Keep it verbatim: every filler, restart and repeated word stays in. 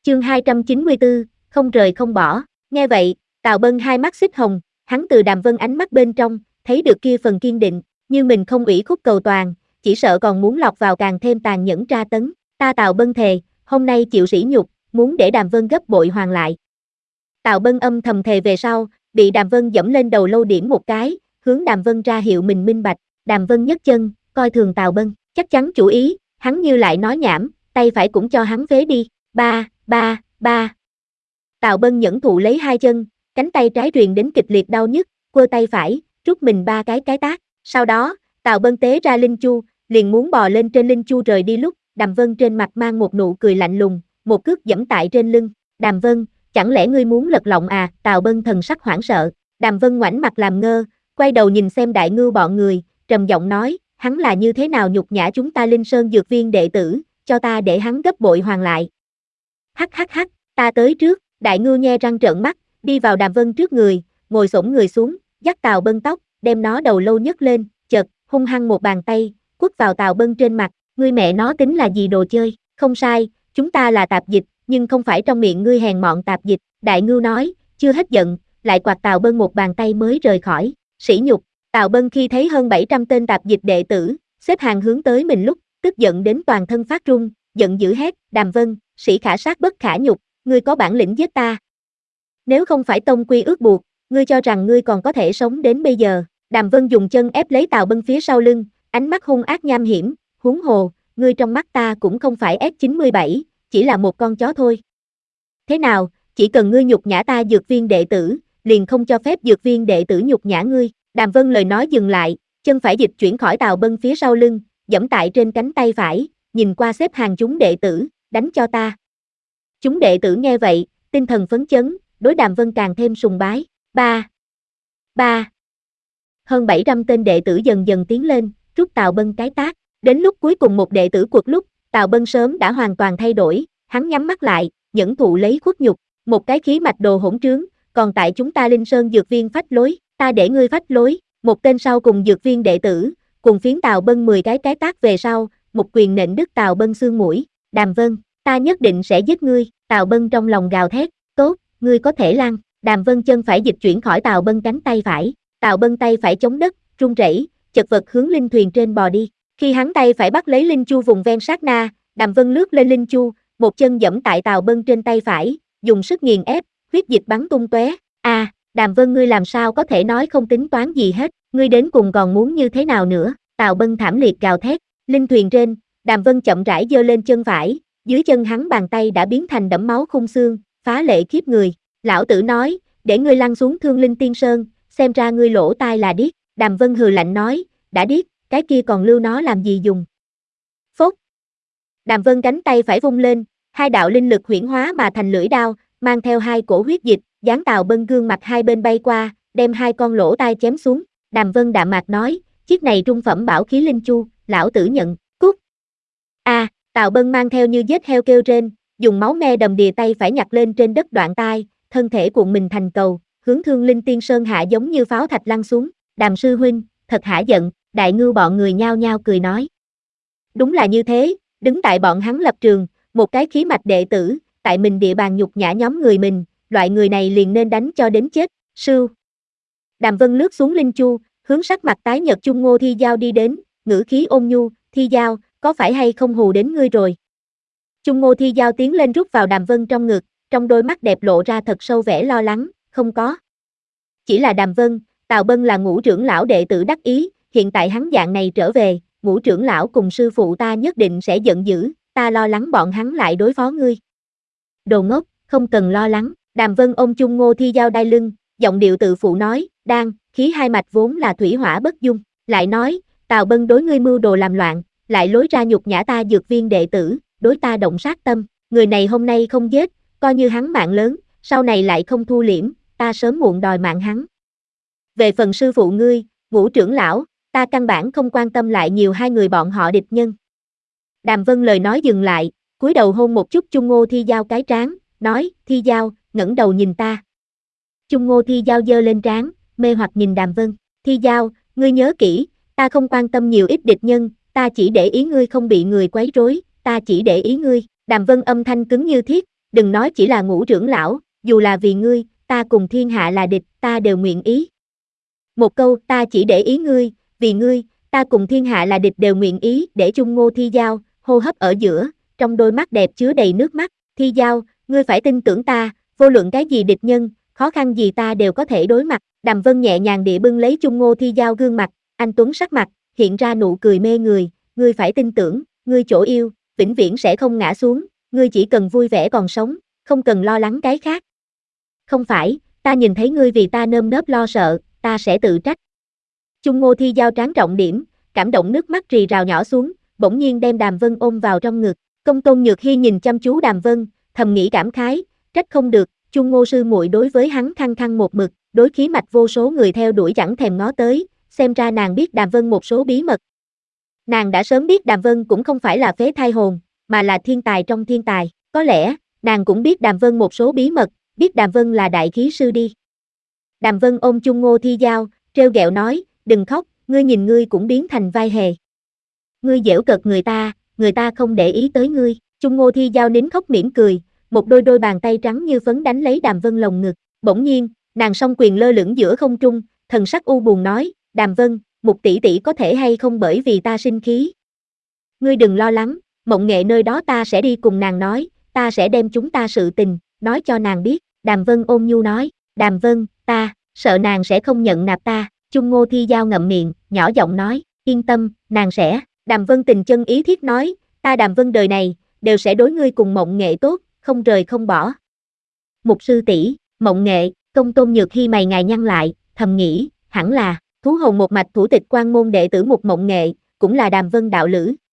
Chương hai trăm chín mươi tư, không rời không bỏ. Nghe vậy, Tào Bân hai mắt xích hồng, hắn từ Đàm Vân ánh mắt bên trong, thấy được kia phần kiên định, như mình không ủy khúc cầu toàn, chỉ sợ còn muốn lọt vào càng thêm tàn nhẫn tra tấn. Ta Tào Bân thề, hôm nay chịu sỉ nhục, muốn để Đàm Vân gấp bội hoàn lại. Tào Bân âm thầm thề về sau, bị Đàm Vân dẫm lên đầu lâu điểm một cái, hướng Đàm Vân ra hiệu mình minh bạch. Đàm Vân nhấc chân, coi thường Tào Bân, chắc chắn chủ ý, hắn như lại nói nhảm, tay phải cũng cho hắn phế đi. Ba, ba, ba. Tào Bân nhẫn thụ lấy hai chân, cánh tay trái truyền đến kịch liệt đau nhức, quơ tay phải, rút mình ba cái cái tát. Sau đó, Tào Bân tế ra linh chu, liền muốn bò lên trên linh chu rời đi lúc, Đàm Vân trên mặt mang một nụ cười lạnh lùng, một cước giẫm tại trên lưng. Đàm Vân, chẳng lẽ ngươi muốn lật lọng à? Tào Bân thần sắc hoảng sợ. Đàm Vân ngoảnh mặt làm ngơ, quay đầu nhìn xem đại ngưu bọn người, trầm giọng nói, hắn là như thế nào nhục nhã chúng ta Linh Sơn Dược Viên đệ tử, cho ta để hắn gấp bội hoàn lại. Hắc hắc hắc, ta tới trước. Đại ngưu nhe răng trợn mắt, đi vào Đàm Vân trước người, ngồi xổm người xuống, dắt Tào Bân tóc, đem nó đầu lâu nhấc lên, chợt, hung hăng một bàn tay, quất vào Tào Bân trên mặt, ngươi mẹ nó tính là gì đồ chơi, không sai, chúng ta là tạp dịch, nhưng không phải trong miệng ngươi hèn mọn tạp dịch. Đại ngưu nói, chưa hết giận, lại quạt Tào Bân một bàn tay mới rời khỏi. Sỉ nhục. Tào Bân khi thấy hơn bảy trăm tên tạp dịch đệ tử, xếp hàng hướng tới mình lúc, tức giận đến toàn thân phát run, giận dữ hét, Đàm Vân, sĩ khả sát bất khả nhục, ngươi có bản lĩnh giết ta. Nếu không phải tông quy ước buộc, ngươi cho rằng ngươi còn có thể sống đến bây giờ. Đàm Vân dùng chân ép lấy Tào Bân phía sau lưng, ánh mắt hung ác nham hiểm, huống hồ, ngươi trong mắt ta cũng không phải S chín mươi bảy, chỉ là một con chó thôi. Thế nào, chỉ cần ngươi nhục nhã ta dược viên đệ tử, liền không cho phép dược viên đệ tử nhục nhã ngươi. Đàm Vân lời nói dừng lại, chân phải dịch chuyển khỏi Tào Bân phía sau lưng, giẫm tại trên cánh tay phải, nhìn qua xếp hàng chúng đệ tử, đánh cho ta. Chúng đệ tử nghe vậy, tinh thần phấn chấn, đối Đàm Vân càng thêm sùng bái. Ba, ba. Hơn bảy trăm tên đệ tử dần dần tiến lên, rút Tào Bân cái tát. Đến lúc cuối cùng một đệ tử quật lúc, Tào Bân sớm đã hoàn toàn thay đổi, hắn nhắm mắt lại, nhẫn thụ lấy khuất nhục, một cái khí mạch đồ hỗn trướng, còn tại chúng ta Linh Sơn Dược Viên phách lối, ta để ngươi phách lối. Một tên sau cùng dược viên đệ tử, cùng phiến Tào Bân mười cái cái tát về sau, một quyền nện đứt Tào Bân xương mũi. Đàm Vân, ta nhất định sẽ giết ngươi. Tào Bân trong lòng gào thét, tốt, ngươi có thể lăn. Đàm Vân chân phải dịch chuyển khỏi Tào Bân cánh tay phải, Tào Bân tay phải chống đất, run rẩy, chật vật hướng linh thuyền trên bò đi. Khi hắn tay phải bắt lấy linh chu vùng ven sát na, Đàm Vân lướt lên linh chu, một chân giẫm tại Tào Bân trên tay phải, dùng sức nghiền ép, huyết dịch bắn tung tóe. A, à, Đàm Vân ngươi làm sao có thể nói không tính toán gì hết, ngươi đến cùng còn muốn như thế nào nữa? Tào Bân thảm liệt gào thét. Linh thuyền trên, Đàm Vân chậm rãi giơ lên chân phải, dưới chân hắn bàn tay đã biến thành đẫm máu khung xương, phá lệ khiếp người. Lão tử nói, để ngươi lăn xuống Thương Linh Tiên Sơn, xem ra ngươi lỗ tai là điếc. Đàm Vân hừ lạnh nói, đã điếc, cái kia còn lưu nó làm gì dùng. Phốt. Đàm Vân cánh tay phải vung lên, hai đạo linh lực huyễn hóa mà thành lưỡi đao, mang theo hai cổ huyết dịch, giáng Tào Bân gương mặt hai bên bay qua, đem hai con lỗ tai chém xuống. Đàm Vân đạm mạc nói, chiếc này trung phẩm bảo khí linh chu, lão tử nhận, cút. A, à, Tào Bân mang theo như giết heo kêu trên, dùng máu me đầm đìa tay phải nhặt lên trên đất đoạn tai, thân thể cuộn mình thành cầu, hướng Thương Linh Tiên Sơn hạ giống như pháo thạch lăn xuống. Đàm sư huynh, thật hả giận. Đại ngưu bọn người nhao nhao cười nói. Đúng là như thế, đứng tại bọn hắn lập trường, một cái khí mạch đệ tử, tại mình địa bàn nhục nhã nhóm người mình, loại người này liền nên đánh cho đến chết. Sưu. Đàm Vân lướt xuống linh chu, hướng sắc mặt tái nhợt Chung Ngô Thi Giao đi đến, ngữ khí ôn nhu, Thi Giao, có phải hay không hù đến ngươi rồi? Chung Ngô Thi Giao tiến lên rút vào Đàm Vân trong ngực, trong đôi mắt đẹp lộ ra thật sâu vẻ lo lắng, không có. Chỉ là Đàm Vân, Tào Bân là Ngũ trưởng lão đệ tử đắc ý, hiện tại hắn dạng này trở về, Ngũ trưởng lão cùng sư phụ ta nhất định sẽ giận dữ, ta lo lắng bọn hắn lại đối phó ngươi. Đồ ngốc, không cần lo lắng. Đàm Vân ôm Chung Ngô Thi Giao đai lưng, giọng điệu tự phụ nói, đang, khí hai mạch vốn là thủy hỏa bất dung, lại nói, Tào Bân đối ngươi mưu đồ làm loạn, lại lối ra nhục nhã ta dược viên đệ tử, đối ta động sát tâm, người này hôm nay không giết, coi như hắn mạng lớn, sau này lại không thu liễm, ta sớm muộn đòi mạng hắn. Về phần sư phụ ngươi, Ngũ trưởng lão, ta căn bản không quan tâm lại nhiều hai người bọn họ địch nhân. Đàm Vân lời nói dừng lại, cúi đầu hôn một chút Chung Ngô Thi Giao cái trán, nói, Thi Giao, ngẩng đầu nhìn ta. Chung Ngô Thi Giao giơ lên trán, mê hoặc nhìn Đàm Vân, Thi Giao, ngươi nhớ kỹ, ta không quan tâm nhiều ít địch nhân, ta chỉ để ý ngươi không bị người quấy rối, ta chỉ để ý ngươi. Đàm Vân âm thanh cứng như thiết, đừng nói chỉ là Ngũ trưởng lão, dù là vì ngươi, ta cùng thiên hạ là địch, ta đều nguyện ý. Một câu, ta chỉ để ý ngươi, vì ngươi, ta cùng thiên hạ là địch đều nguyện ý, để Chung Ngô Thi Giao, hô hấp ở giữa, trong đôi mắt đẹp chứa đầy nước mắt, Thi Giao, ngươi phải tin tưởng ta, vô luận cái gì địch nhân, khó khăn gì ta đều có thể đối mặt. Đàm Vân nhẹ nhàng địa bưng lấy Chung Ngô Thi Giao gương mặt, anh tuấn sắc mặt, hiện ra nụ cười mê người, ngươi phải tin tưởng, ngươi chỗ yêu, vĩnh viễn sẽ không ngã xuống, ngươi chỉ cần vui vẻ còn sống, không cần lo lắng cái khác. Không phải, ta nhìn thấy ngươi vì ta nơm nớp lo sợ, ta sẽ tự trách. Chung Ngô Thi Giao trán trọng điểm, cảm động nước mắt rì rào nhỏ xuống, bỗng nhiên đem Đàm Vân ôm vào trong ngực. Công Tôn Nhược Hi nhìn chăm chú Đàm Vân, thầm nghĩ cảm khái, trách không được, Chung Ngô sư muội đối với hắn khăng khăng một mực, đối khí mạch vô số người theo đuổi chẳng thèm ngó tới, xem ra nàng biết Đàm Vân một số bí mật. Nàng đã sớm biết Đàm Vân cũng không phải là phế thai hồn, mà là thiên tài trong thiên tài, có lẽ, nàng cũng biết Đàm Vân một số bí mật, biết Đàm Vân là đại khí sư đi. Đàm Vân ôm Chung Ngô Thi Giao, trêu ghẹo nói, đừng khóc, ngươi nhìn ngươi cũng biến thành vai hề. Ngươi giễu cợt người ta, người ta không để ý tới ngươi. Chung Ngô Thi Giao nín khóc mỉm cười, một đôi đôi bàn tay trắng như phấn đánh lấy Đàm Vân lồng ngực. Bỗng nhiên, nàng song quyền lơ lửng giữa không trung, thần sắc u buồn nói, Đàm Vân, Mục tỷ tỷ có thể hay không bởi vì ta sinh khí. Ngươi đừng lo lắng, Mộng Nghệ nơi đó ta sẽ đi cùng nàng nói, ta sẽ đem chúng ta sự tình, nói cho nàng biết. Đàm Vân ôn nhu nói, Đàm Vân, ta, sợ nàng sẽ không nhận nạp ta. Chung Ngô Thi Giao ngậm miệng, nhỏ giọng nói, yên tâm, nàng sẽ. Đàm Vân tình chân ý thiết nói, ta Đàm Vân đời này, đều sẽ đối ngươi cùng Mộng Nghệ tốt, không rời không bỏ. Mục sư tỷ, Mộng Nghệ, Công Tôn Nhược Hi mày ngài nhăn lại, thầm nghĩ, hẳn là, thú hồn một mạch thủ tịch quan môn đệ tử Mục Mộng Nghệ, cũng là Đàm Vân đạo lữ,